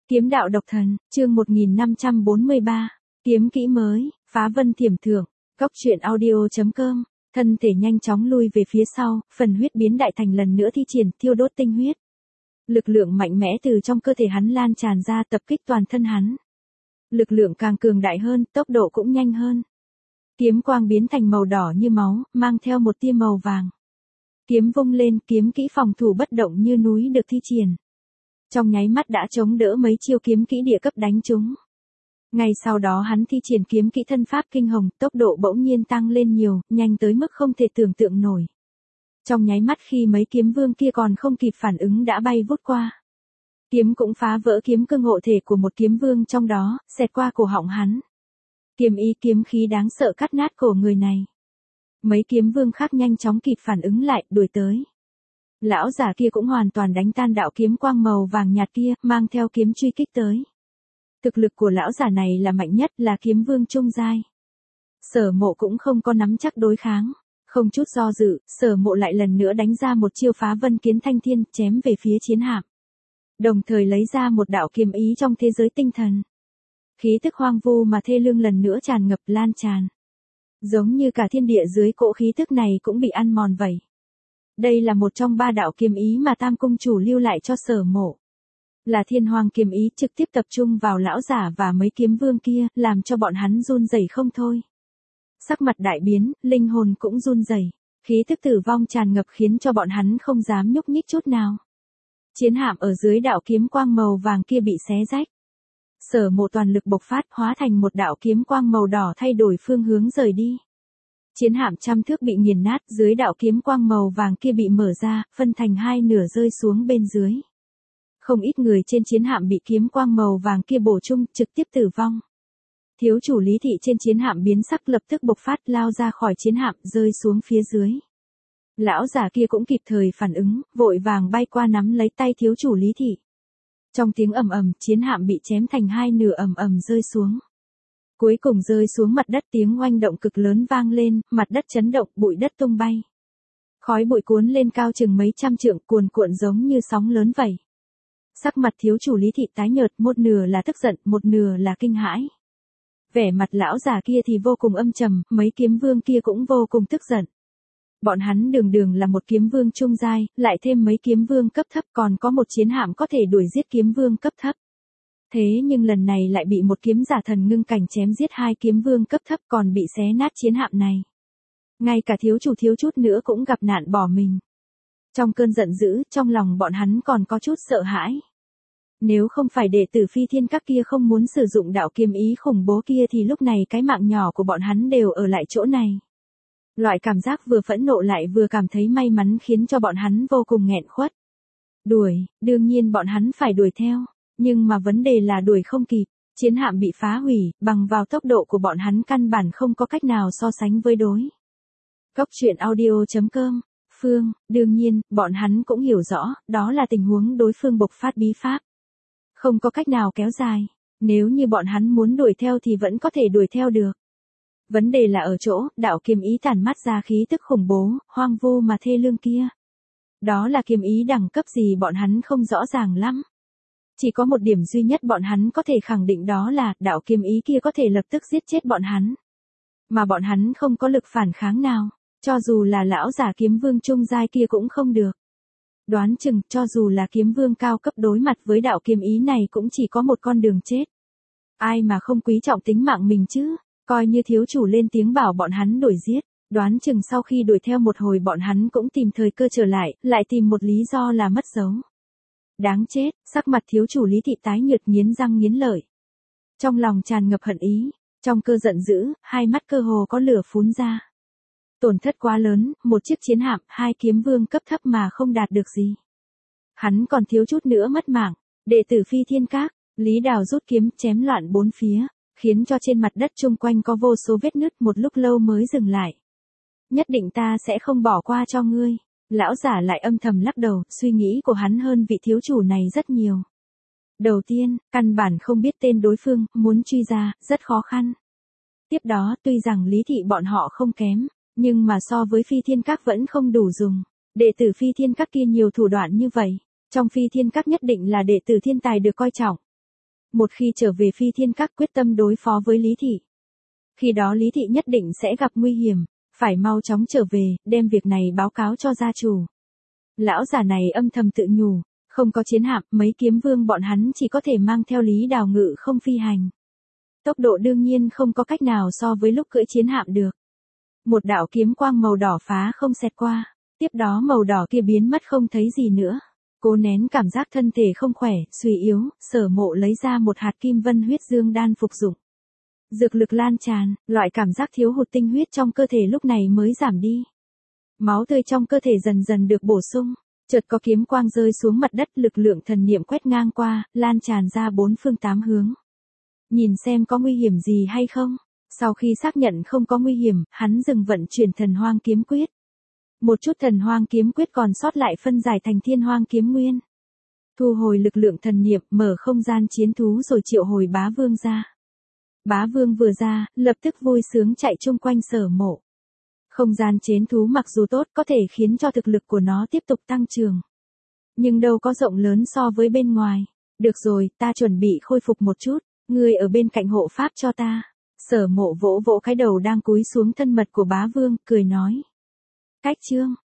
Kiếm đạo độc thần, chương 1543, kiếm kỹ mới, phá vân thiểm thượng, góc truyện audio.com, thân thể nhanh chóng lui về phía sau, phần huyết biến đại thành lần nữa thi triển thiêu đốt tinh huyết. Lực lượng mạnh mẽ từ trong cơ thể hắn lan tràn ra tập kích toàn thân hắn. Lực lượng càng cường đại hơn, tốc độ cũng nhanh hơn. Kiếm quang biến thành màu đỏ như máu, mang theo một tia màu vàng. Kiếm vung lên, kiếm kỹ phòng thủ bất động như núi được thi triển. Trong nháy mắt đã chống đỡ mấy chiêu kiếm kỹ địa cấp đánh trúng. Ngay sau đó hắn thi triển kiếm kỹ thân pháp kinh hồng, tốc độ bỗng nhiên tăng lên nhiều, nhanh tới mức không thể tưởng tượng nổi. Trong nháy mắt khi mấy kiếm vương kia còn không kịp phản ứng đã bay vút qua. Kiếm cũng phá vỡ kiếm cương hộ thể của một kiếm vương trong đó, xẹt qua cổ họng hắn. Kiếm ý kiếm khí đáng sợ cắt nát cổ người này. Mấy kiếm vương khác nhanh chóng kịp phản ứng lại, đuổi tới. Lão giả kia cũng hoàn toàn đánh tan đạo kiếm quang màu vàng nhạt kia, mang theo kiếm truy kích tới. Thực lực của lão giả này là mạnh nhất, là kiếm vương trung giai. Sở Mộ cũng không có nắm chắc đối kháng. Không chút do dự, Sở Mộ lại lần nữa đánh ra một chiêu phá vân kiến thanh thiên, chém về phía chiến hạm. Đồng thời lấy ra một đạo kiếm ý trong thế giới tinh thần. Khí tức hoang vu mà thê lương lần nữa tràn ngập lan tràn. Giống như cả thiên địa dưới cỗ khí tức này cũng bị ăn mòn vậy. Đây là một trong 3 đạo kiếm ý mà Tam Cung Chủ lưu lại cho Sở Mộ. Là thiên hoàng kiếm ý trực tiếp tập trung vào lão giả và mấy kiếm vương kia, làm cho bọn hắn run rẩy không thôi. Sắc mặt đại biến, linh hồn cũng run rẩy, khí tức tử vong tràn ngập khiến cho bọn hắn không dám nhúc nhích chút nào. Chiến hạm ở dưới đạo kiếm quang màu vàng kia bị xé rách. Sở Mộ toàn lực bộc phát hóa thành một đạo kiếm quang màu đỏ thay đổi phương hướng rời đi. Chiến hạm trăm thước bị nghiền nát, dưới đạo kiếm quang màu vàng kia bị mở ra, phân thành 2 nửa rơi xuống bên dưới. Không ít người trên chiến hạm bị kiếm quang màu vàng kia bổ trung, trực tiếp tử vong. Thiếu chủ Lý Thị trên chiến hạm biến sắc lập tức bộc phát lao ra khỏi chiến hạm, rơi xuống phía dưới. Lão giả kia cũng kịp thời phản ứng, vội vàng bay qua nắm lấy tay thiếu chủ Lý Thị. Trong tiếng ầm ầm, chiến hạm bị chém thành 2 nửa ầm ầm rơi xuống. Cuối cùng rơi xuống mặt đất, tiếng oanh động cực lớn vang lên, mặt đất chấn động, bụi đất tung bay. Khói bụi cuốn lên cao chừng mấy trăm trượng, cuồn cuộn giống như sóng lớn vậy. Sắc mặt thiếu chủ Lý Thị tái nhợt, một nửa là tức giận, một nửa là kinh hãi. Vẻ mặt lão già kia thì vô cùng âm trầm, mấy kiếm vương kia cũng vô cùng tức giận. Bọn hắn đường là một kiếm vương trung giai, lại thêm mấy kiếm vương cấp thấp, còn có một chiến hạm có thể đuổi giết kiếm vương cấp thấp. Thế nhưng lần này lại bị một kiếm giả thần ngưng cảnh chém giết 2 kiếm vương cấp thấp, còn bị xé nát chiến hạm này. Ngay cả thiếu chủ thiếu chút nữa cũng gặp nạn bỏ mình. Trong cơn giận dữ, trong lòng bọn hắn còn có chút sợ hãi. Nếu không phải đệ tử Phi Thiên Các kia không muốn sử dụng đạo kiếm ý khủng bố kia thì lúc này cái mạng nhỏ của bọn hắn đều ở lại chỗ này. Loại cảm giác vừa phẫn nộ lại vừa cảm thấy may mắn khiến cho bọn hắn vô cùng nghẹn khuất. Đuổi, đương nhiên bọn hắn phải đuổi theo, nhưng mà vấn đề là đuổi không kịp, chiến hạm bị phá hủy, bằng vào tốc độ của bọn hắn căn bản không có cách nào so sánh với đối. Góc truyện audio.com, Phương, đương nhiên, bọn hắn cũng hiểu rõ, đó là tình huống đối phương bộc phát bí pháp. Không có cách nào kéo dài, nếu như bọn hắn muốn đuổi theo thì vẫn có thể đuổi theo được. Vấn đề là ở chỗ, đạo kiếm ý tản mát ra khí tức khủng bố, hoang vu mà thê lương kia. Đó là kiếm ý đẳng cấp gì bọn hắn không rõ ràng lắm. Chỉ có một điểm duy nhất bọn hắn có thể khẳng định đó là, đạo kiếm ý kia có thể lập tức giết chết bọn hắn. Mà bọn hắn không có lực phản kháng nào, cho dù là lão giả kiếm vương trung giai kia cũng không được. Đoán chừng, cho dù là kiếm vương cao cấp đối mặt với đạo kiếm ý này cũng chỉ có một con đường chết. Ai mà không quý trọng tính mạng mình chứ, coi như thiếu chủ lên tiếng bảo bọn hắn đuổi giết, đoán chừng sau khi đuổi theo một hồi bọn hắn cũng tìm thời cơ trở lại tìm một lý do là mất dấu. Đáng chết, sắc mặt thiếu chủ Lý Thị tái nhợt nghiến răng nghiến lợi. Trong lòng tràn ngập hận ý, trong cơn giận dữ, hai mắt cơ hồ có lửa phún ra. Tổn thất quá lớn, một chiếc chiến hạm, 2 kiếm vương cấp thấp mà không đạt được gì. Hắn còn thiếu chút nữa mất mạng, đệ tử Phi Thiên Các, Lý Đào rút kiếm chém loạn bốn phía, khiến cho trên mặt đất chung quanh có vô số vết nứt, một lúc lâu mới dừng lại. Nhất định ta sẽ không bỏ qua cho ngươi. Lão giả lại âm thầm lắc đầu, suy nghĩ của hắn hơn vị thiếu chủ này rất nhiều. Đầu tiên, căn bản không biết tên đối phương, muốn truy ra, rất khó khăn. Tiếp đó, tuy rằng Lý Thị bọn họ không kém, nhưng mà so với Phi Thiên Các vẫn không đủ dùng. Đệ tử Phi Thiên Các kia nhiều thủ đoạn như vậy, trong Phi Thiên Các nhất định là đệ tử thiên tài được coi trọng. Một khi trở về Phi Thiên Các quyết tâm đối phó với Lý Thị. Khi đó Lý Thị nhất định sẽ gặp nguy hiểm, phải mau chóng trở về, đem việc này báo cáo cho gia chủ. Lão già này âm thầm tự nhủ, không có chiến hạm, mấy kiếm vương bọn hắn chỉ có thể mang theo Lý Đào ngự không phi hành. Tốc độ đương nhiên không có cách nào so với lúc cưỡi chiến hạm được. Một đạo kiếm quang màu đỏ phá không xẹt qua, tiếp đó màu đỏ kia biến mất không thấy gì nữa. Cố nén cảm giác thân thể không khỏe, suy yếu, Sở Mộ lấy ra một hạt kim vân huyết dương đan phục dụng. Dược lực lan tràn, loại cảm giác thiếu hụt tinh huyết trong cơ thể lúc này mới giảm đi. Máu tươi trong cơ thể dần dần được bổ sung, chợt có kiếm quang rơi xuống mặt đất, lực lượng thần niệm quét ngang qua, lan tràn ra bốn phương tám hướng. Nhìn xem có nguy hiểm gì hay không. Sau khi xác nhận không có nguy hiểm, hắn dừng vận chuyển thần hoang kiếm quyết. Một chút thần hoang kiếm quyết còn sót lại phân giải thành thiên hoang kiếm nguyên. Thu hồi lực lượng thần niệm, mở không gian chiến thú rồi triệu hồi bá vương ra. Bá vương vừa ra, lập tức vui sướng chạy chung quanh Sở Mộ. Không gian chiến thú mặc dù tốt có thể khiến cho thực lực của nó tiếp tục tăng trưởng. Nhưng đâu có rộng lớn so với bên ngoài. Được rồi, ta chuẩn bị khôi phục một chút, ngươi ở bên cạnh hộ pháp cho ta. Sở Mộ vỗ vỗ cái đầu đang cúi xuống thân mật của bá vương, cười nói. Cách chương.